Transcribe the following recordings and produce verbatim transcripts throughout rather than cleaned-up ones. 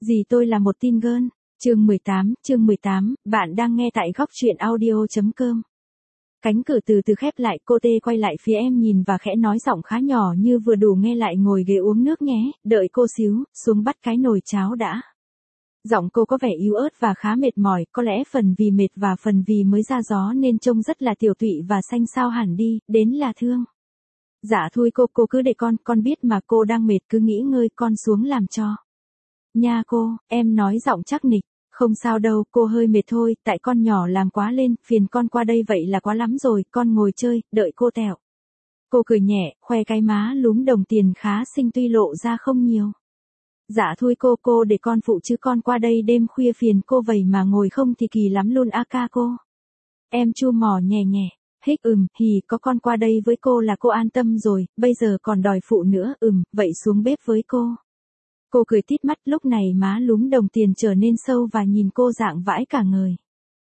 Dì tôi là một teen girl. Chương mười tám, chương mười tám, bạn đang nghe tại góc truyện audio chấm com. Cánh cửa từ từ khép lại, cô Tê quay lại phía em nhìn và khẽ nói giọng khá nhỏ như vừa đủ nghe lại, ngồi ghế uống nước nhé, đợi cô xíu, xuống bắt cái nồi cháo đã. Giọng cô có vẻ yếu ớt và khá mệt mỏi, có lẽ phần vì mệt và phần vì mới ra gió nên trông rất là tiểu tụy và xanh xao hẳn đi, đến là thương. Dạ thôi cô, cô cứ để con, con biết mà cô đang mệt, cứ nghỉ ngơi, con xuống làm cho. Nha cô, em nói giọng chắc nịch. Không sao đâu, cô hơi mệt thôi, tại con nhỏ làm quá lên, phiền con qua đây vậy là quá lắm rồi, con ngồi chơi, đợi cô tẹo. Cô cười nhẹ, khoe cái má lúm đồng tiền khá xinh tuy lộ ra không nhiều. Dạ thôi cô, cô để con phụ chứ con qua đây đêm khuya phiền cô vậy mà ngồi không thì kỳ lắm luôn a ca cô. Em chu mỏ nhẹ nhẹ, hích ừm, hì, có con qua đây với cô là cô an tâm rồi, bây giờ còn đòi phụ nữa, ừm, vậy xuống bếp với cô. Cô cười tít mắt, lúc này má lúm đồng tiền trở nên sâu và nhìn cô dạng vãi cả người.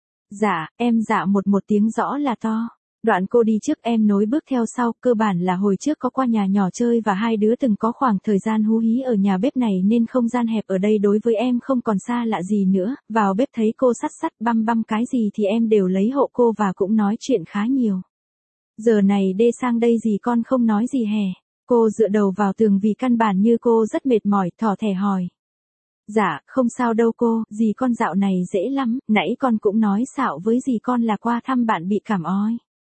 Dạ, em dạ một một tiếng rõ là to. Đoạn cô đi trước, em nối bước theo sau, cơ bản là hồi trước có qua nhà nhỏ chơi và hai đứa từng có khoảng thời gian hú hí ở nhà bếp này nên không gian hẹp ở đây đối với em không còn xa lạ gì nữa, vào bếp thấy cô sắt sắt băm băm cái gì thì em đều lấy hộ cô và cũng nói chuyện khá nhiều. Giờ này đê sang đây gì con không nói gì hè. Cô dựa đầu vào tường vì căn bản như cô rất mệt mỏi, thỏ thẻ hỏi. Dạ, không sao đâu cô, dì con dạo này dễ lắm, nãy con cũng nói xạo với dì con là qua thăm bạn bị cảm ói.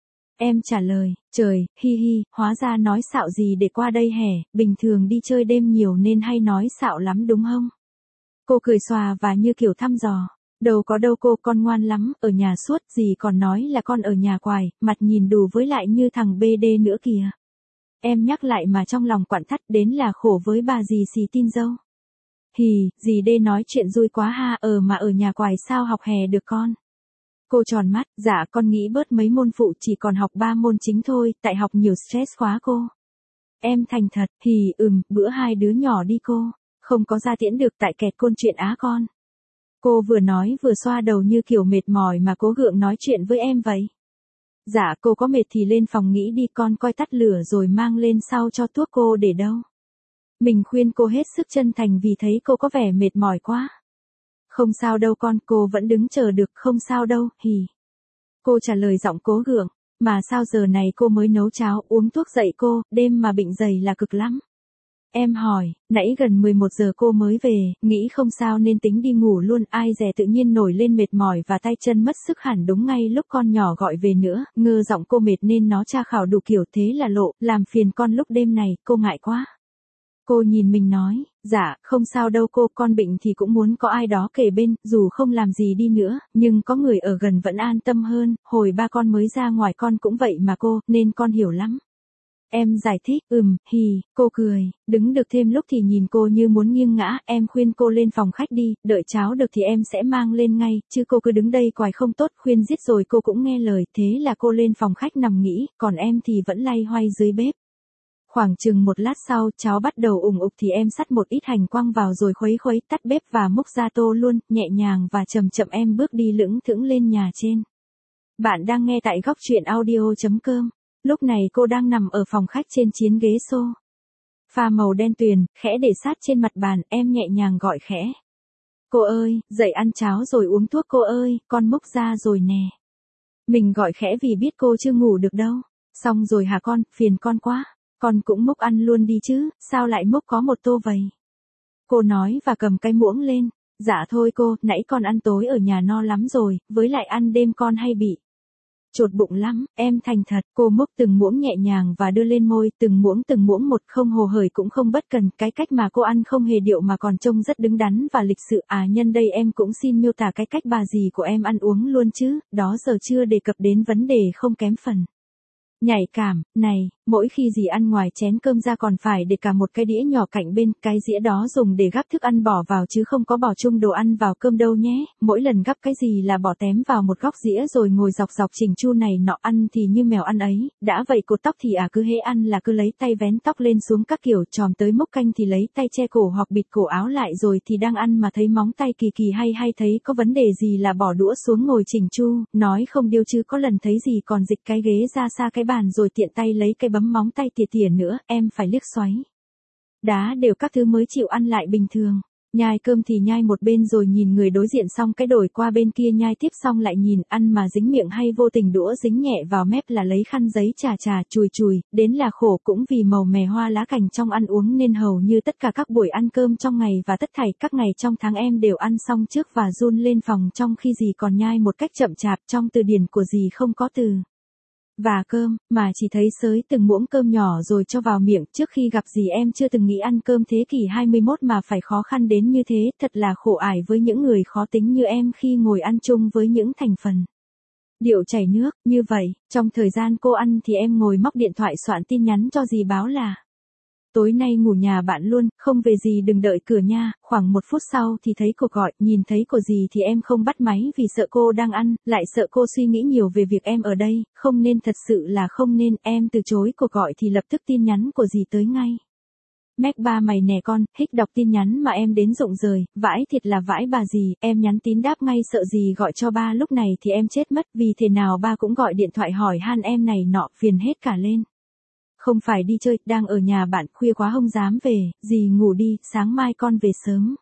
Em trả lời, trời, hi hi, hóa ra nói xạo gì để qua đây hè, bình thường đi chơi đêm nhiều nên hay nói xạo lắm đúng không? Cô cười xòa và như kiểu thăm dò. Đâu có đâu cô, con ngoan lắm, ở nhà suốt, dì còn nói là con ở nhà quài, mặt nhìn đù với lại như thằng bê đê nữa kìa. Em nhắc lại mà trong lòng quặn thắt, đến là khổ với bà dì xì tin dâu. Hì, dì đê nói chuyện vui quá ha, ờ mà ở nhà quài sao học hè được con. Cô tròn mắt, dạ con nghĩ bớt mấy môn phụ, chỉ còn học ba môn chính thôi, tại học nhiều stress quá cô. Em thành thật, hì ừm, bữa hai đứa nhỏ đi cô, không có ra tiễn được tại kẹt côn chuyện á con. Cô vừa nói vừa xoa đầu như kiểu mệt mỏi mà cố gượng nói chuyện với em vậy. Dạ cô có mệt thì lên phòng nghỉ đi, con coi tắt lửa rồi mang lên sau cho thuốc cô để đâu. Mình khuyên cô hết sức chân thành vì thấy cô có vẻ mệt mỏi quá. Không sao đâu con, cô vẫn đứng chờ được, không sao đâu, hì. Cô trả lời giọng cố gượng, mà sao giờ này cô mới nấu cháo, uống thuốc dậy cô, đêm mà bệnh dày là cực lắm. Em hỏi, nãy gần mười một giờ cô mới về, nghĩ không sao nên tính đi ngủ luôn, ai dè tự nhiên nổi lên mệt mỏi và tay chân mất sức hẳn đúng ngay lúc con nhỏ gọi về nữa, ngơ giọng cô mệt nên nó tra khảo đủ kiểu thế là lộ, làm phiền con lúc đêm này, cô ngại quá. Cô nhìn mình nói, dạ, không sao đâu cô, con bệnh thì cũng muốn có ai đó kề bên, dù không làm gì đi nữa, nhưng có người ở gần vẫn an tâm hơn, hồi ba con mới ra ngoài con cũng vậy mà cô, nên con hiểu lắm. Em giải thích, ừm, hì, cô cười, đứng được thêm lúc thì nhìn cô như muốn nghiêng ngã, em khuyên cô lên phòng khách đi, đợi cháo được thì em sẽ mang lên ngay, chứ cô cứ đứng đây quài không tốt, khuyên giết rồi cô cũng nghe lời, thế là cô lên phòng khách nằm nghỉ, còn em thì vẫn lay hoay dưới bếp. Khoảng chừng một lát sau, cháo bắt đầu ủng ục thì em sắt một ít hành quăng vào rồi khuấy khuấy tắt bếp và múc ra tô luôn, nhẹ nhàng và chậm chậm em bước đi lững thững lên nhà trên. Bạn đang nghe tại góc truyện audio chấm com. Lúc này cô đang nằm ở phòng khách trên chiếc ghế xô pha màu đen tuyền, khẽ để sát trên mặt bàn, em nhẹ nhàng gọi khẽ. Cô ơi, dậy ăn cháo rồi uống thuốc cô ơi, con múc ra rồi nè. Mình gọi khẽ vì biết cô chưa ngủ được đâu. Xong rồi hả con, phiền con quá. Con cũng múc ăn luôn đi chứ, sao lại múc có một tô vậy? Cô nói và cầm cái muỗng lên. Dạ thôi cô, nãy con ăn tối ở nhà no lắm rồi, với lại ăn đêm con hay bị chột bụng lắm, em thành thật, cô múc từng muỗng nhẹ nhàng và đưa lên môi, từng muỗng từng muỗng một, không hồ hởi cũng không bất cần, cái cách mà cô ăn không hề điệu mà còn trông rất đứng đắn và lịch sự, à nhân đây em cũng xin miêu tả cái cách bà dì của em ăn uống luôn chứ, đó giờ chưa đề cập đến vấn đề không kém phần nhạy cảm, này, mỗi khi dì ăn ngoài chén cơm ra còn phải để cả một cái đĩa nhỏ cạnh bên, cái dĩa đó dùng để gắp thức ăn bỏ vào chứ không có bỏ chung đồ ăn vào cơm đâu nhé, mỗi lần gắp cái gì là bỏ tém vào một góc dĩa rồi ngồi dọc dọc chỉnh chu này nọ, ăn thì như mèo ăn ấy, đã vậy cột tóc thì à cứ hễ ăn là cứ lấy tay vén tóc lên xuống các kiểu, tròm tới múc canh thì lấy tay che cổ hoặc bịt cổ áo lại, rồi thì đang ăn mà thấy móng tay kỳ kỳ hay hay thấy có vấn đề gì là bỏ đũa xuống ngồi chỉnh chu, nói không điêu chứ có lần thấy gì còn dịch cái ghế ra xa cái bàn rồi tiện tay lấy cái bấm móng tay tỉa tỉa nữa, em phải liếc xoáy đá đều các thứ mới chịu ăn lại bình thường. Nhai cơm thì nhai một bên rồi nhìn người đối diện xong cái đổi qua bên kia nhai tiếp xong lại nhìn, ăn mà dính miệng hay vô tình đũa dính nhẹ vào mép là lấy khăn giấy chà chà chùi chùi, đến là khổ cũng vì màu mè hoa lá cành trong ăn uống nên hầu như tất cả các buổi ăn cơm trong ngày và tất thảy các ngày trong tháng em đều ăn xong trước và run lên phòng trong khi dì còn nhai một cách chậm chạp, trong từ điển của dì không có từ và cơm, mà chỉ thấy xới từng muỗng cơm nhỏ rồi cho vào miệng. Trước khi gặp dì em chưa từng nghĩ ăn cơm thế kỷ hai mươi mốt mà phải khó khăn đến như thế, thật là khổ ải với những người khó tính như em khi ngồi ăn chung với những thành phần điệu chảy nước như vậy. Trong thời gian cô ăn thì em ngồi móc điện thoại soạn tin nhắn cho dì báo là tối nay ngủ nhà bạn luôn, không về gì đừng đợi cửa nha. Khoảng một phút sau thì thấy cuộc gọi, nhìn thấy của dì thì em không bắt máy vì sợ cô đang ăn, lại sợ cô suy nghĩ nhiều về việc em ở đây, không nên, thật sự là không nên. Em từ chối cuộc gọi thì lập tức tin nhắn của dì tới ngay. Mec ba mày nè con, hích đọc tin nhắn mà em đến rụng rời, vãi thiệt là vãi bà dì. Em nhắn tín đáp ngay sợ dì gọi cho ba, lúc này thì em chết mất vì thế nào ba cũng gọi điện thoại hỏi han em này nọ, phiền hết cả lên. Không phải đi chơi, đang ở nhà bạn, khuya quá không dám về, dì ngủ đi, sáng mai con về sớm.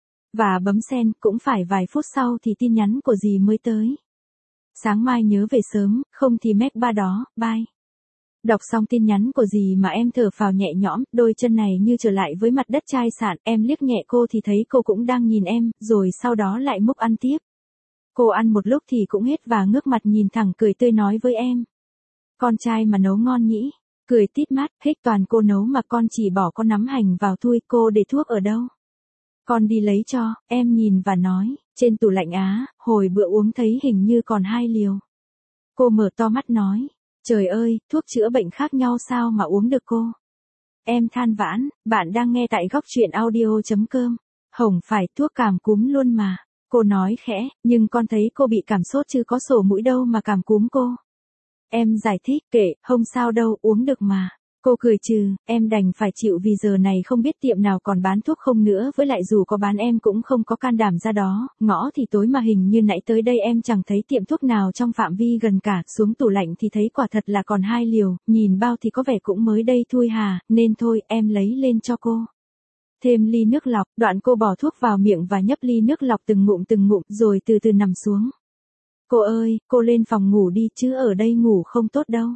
Và bấm send, cũng phải vài phút sau thì tin nhắn của dì mới tới. Sáng mai nhớ về sớm, không thì mec ba đó, bye. Đọc xong tin nhắn của dì mà em thở phào nhẹ nhõm, đôi chân này như trở lại với mặt đất chai sạn. Em liếc nhẹ cô thì thấy cô cũng đang nhìn em, rồi sau đó lại múc ăn tiếp. Cô ăn một lúc thì cũng hết và ngước mặt nhìn thẳng cười tươi nói với em. Con trai mà nấu ngon nhỉ? Cười tít mắt, hích toàn cô nấu mà con chỉ bỏ con nắm hành vào thôi, cô để thuốc ở đâu? Con đi lấy cho, em nhìn và nói, trên tủ lạnh á, hồi bữa uống thấy hình như còn hai liều. Cô mở to mắt nói, trời ơi, thuốc chữa bệnh khác nhau sao mà uống được cô? Em than vãn, bạn đang nghe tại góc truyện audio.com. Hổng phải thuốc cảm cúm luôn mà. Cô nói khẽ, nhưng con thấy cô bị cảm sốt chứ có sổ mũi đâu mà cảm cúm cô. Em giải thích, kệ, không sao đâu, uống được mà. Cô cười trừ, em đành phải chịu vì giờ này không biết tiệm nào còn bán thuốc không nữa, với lại dù có bán em cũng không có can đảm ra đó, ngõ thì tối mà hình như nãy tới đây em chẳng thấy tiệm thuốc nào trong phạm vi gần cả, xuống tủ lạnh thì thấy quả thật là còn hai liều, nhìn bao thì có vẻ cũng mới đây thôi hà, nên thôi, em lấy lên cho cô. Thêm ly nước lọc, đoạn cô bỏ thuốc vào miệng và nhấp ly nước lọc từng ngụm từng ngụm, rồi từ từ nằm xuống. Cô ơi, cô lên phòng ngủ đi chứ ở đây ngủ không tốt đâu.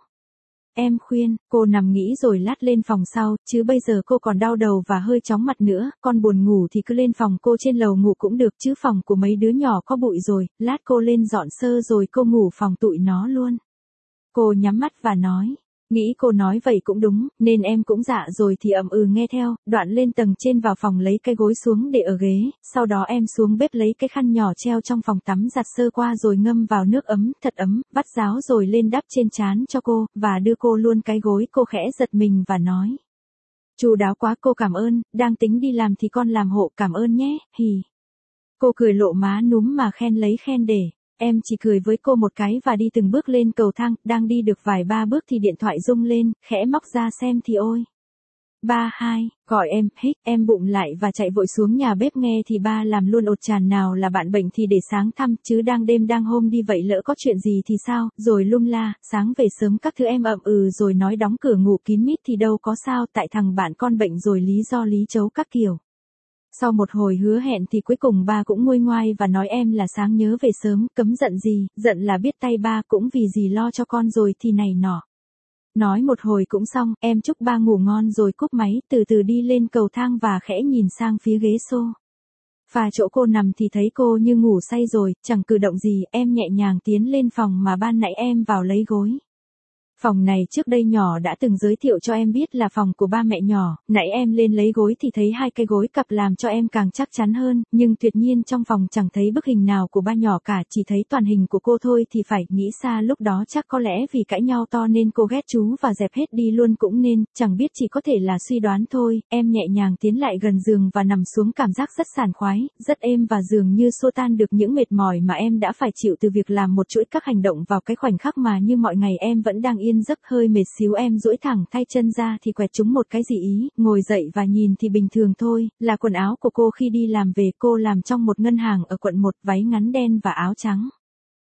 Em khuyên, cô nằm nghĩ rồi lát lên phòng sau, chứ bây giờ cô còn đau đầu và hơi chóng mặt nữa, con buồn ngủ thì cứ lên phòng cô trên lầu ngủ cũng được chứ phòng của mấy đứa nhỏ có bụi rồi, lát cô lên dọn sơ rồi cô ngủ phòng tụi nó luôn. Cô nhắm mắt và nói. Nghĩ cô nói vậy cũng đúng, nên em cũng dạ rồi thì ậm ừ nghe theo, đoạn lên tầng trên vào phòng lấy cái gối xuống để ở ghế, sau đó em xuống bếp lấy cái khăn nhỏ treo trong phòng tắm giặt sơ qua rồi ngâm vào nước ấm, thật ấm, vắt ráo rồi lên đắp trên trán cho cô, và đưa cô luôn cái gối. Cô khẽ giật mình và nói. Chu đáo quá, cô cảm ơn, đang tính đi làm thì con làm hộ, cảm ơn nhé, hì. Cô cười lộ má núm mà khen lấy khen để. Em chỉ cười với cô một cái và đi từng bước lên cầu thang, đang đi được vài ba bước thì điện thoại rung lên, khẽ móc ra xem thì ôi. Ba hai, gọi em, hích, em bụng lại và chạy vội xuống nhà bếp nghe thì ba làm luôn ột tràn nào là bạn bệnh thì để sáng thăm, chứ đang đêm đang hôm đi vậy lỡ có chuyện gì thì sao, rồi lum la, sáng về sớm các thứ em ậm ừ rồi nói đóng cửa ngủ kín mít thì đâu có sao, tại thằng bạn con bệnh rồi lý do lý chấu các kiểu. Sau một hồi hứa hẹn thì cuối cùng ba cũng nguôi ngoai và nói em là sáng nhớ về sớm, cấm giận gì, giận là biết tay ba cũng vì gì lo cho con rồi thì này nọ. Nói một hồi cũng xong, em chúc ba ngủ ngon rồi cúp máy, từ từ đi lên cầu thang và khẽ nhìn sang phía ghế xô. Và chỗ cô nằm thì thấy cô như ngủ say rồi, chẳng cử động gì, em nhẹ nhàng tiến lên phòng mà ban nãy em vào lấy gối. Phòng này trước đây nhỏ đã từng giới thiệu cho em biết là phòng của ba mẹ nhỏ, nãy em lên lấy gối thì thấy hai cái gối cặp làm cho em càng chắc chắn hơn, nhưng tuyệt nhiên trong phòng chẳng thấy bức hình nào của ba nhỏ cả, chỉ thấy toàn hình của cô thôi thì phải, nghĩ xa lúc đó chắc có lẽ vì cãi nhau to nên cô ghét chú và dẹp hết đi luôn cũng nên, chẳng biết, chỉ có thể là suy đoán thôi. Em nhẹ nhàng tiến lại gần giường và nằm xuống, cảm giác rất sảng khoái, rất êm và dường như xua tan được những mệt mỏi mà em đã phải chịu từ việc làm một chuỗi các hành động vào cái khoảnh khắc mà như mọi ngày em vẫn đang yên giấc. Hơi mệt xíu em duỗi thẳng thay chân ra thì quẹt trúng một cái gì ý, ngồi dậy và nhìn thì bình thường thôi, là quần áo của cô khi đi làm về. Cô làm trong một ngân hàng ở quận một, váy ngắn đen và áo trắng.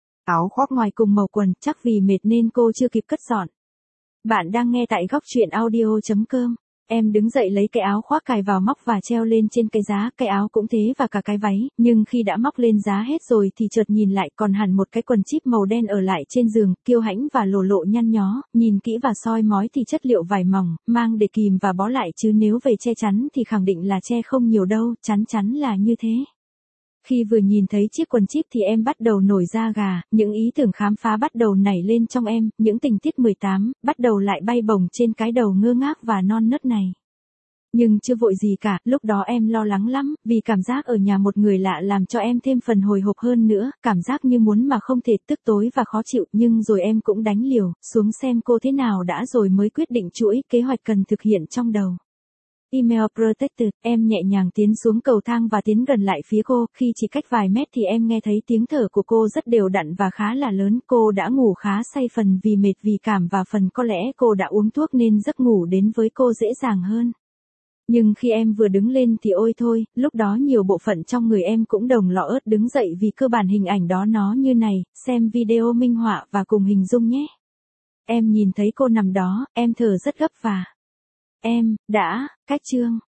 Áo khoác ngoài cùng màu quần, chắc vì mệt nên cô chưa kịp cất dọn. Bạn đang nghe tại góc truyện audio.com. Em đứng dậy lấy cái áo khoác cài vào móc và treo lên trên cái giá, cái áo cũng thế và cả cái váy, nhưng khi đã móc lên giá hết rồi thì chợt nhìn lại còn hẳn một cái quần jean màu đen ở lại trên giường, kiêu hãnh và lồ lộ nhăn nhó, nhìn kỹ và soi mói thì chất liệu vải mỏng, mang để kìm và bó lại chứ nếu về che chắn thì khẳng định là che không nhiều đâu, chắn chắn là như thế. Khi vừa nhìn thấy chiếc quần jean thì em bắt đầu nổi da gà, những ý tưởng khám phá bắt đầu nảy lên trong em, những tình tiết mười tám, bắt đầu lại bay bổng trên cái đầu ngơ ngác và non nớt này. Nhưng chưa vội gì cả, lúc đó em lo lắng lắm, vì cảm giác ở nhà một người lạ làm cho em thêm phần hồi hộp hơn nữa, cảm giác như muốn mà không thể, tức tối và khó chịu, nhưng rồi em cũng đánh liều, xuống xem cô thế nào đã rồi mới quyết định chuỗi kế hoạch cần thực hiện trong đầu. Email Protected, em nhẹ nhàng tiến xuống cầu thang và tiến gần lại phía cô, khi chỉ cách vài mét thì em nghe thấy tiếng thở của cô rất đều đặn và khá là lớn, cô đã ngủ khá say phần vì mệt vì cảm và phần có lẽ cô đã uống thuốc nên giấc ngủ đến với cô dễ dàng hơn. Nhưng khi em vừa đứng lên thì ôi thôi, lúc đó nhiều bộ phận trong người em cũng đồng lọ ớt đứng dậy vì cơ bản hình ảnh đó nó như này, xem video minh họa và cùng hình dung nhé. Em nhìn thấy cô nằm đó, em thở rất gấp và... Em, đã, cách chương.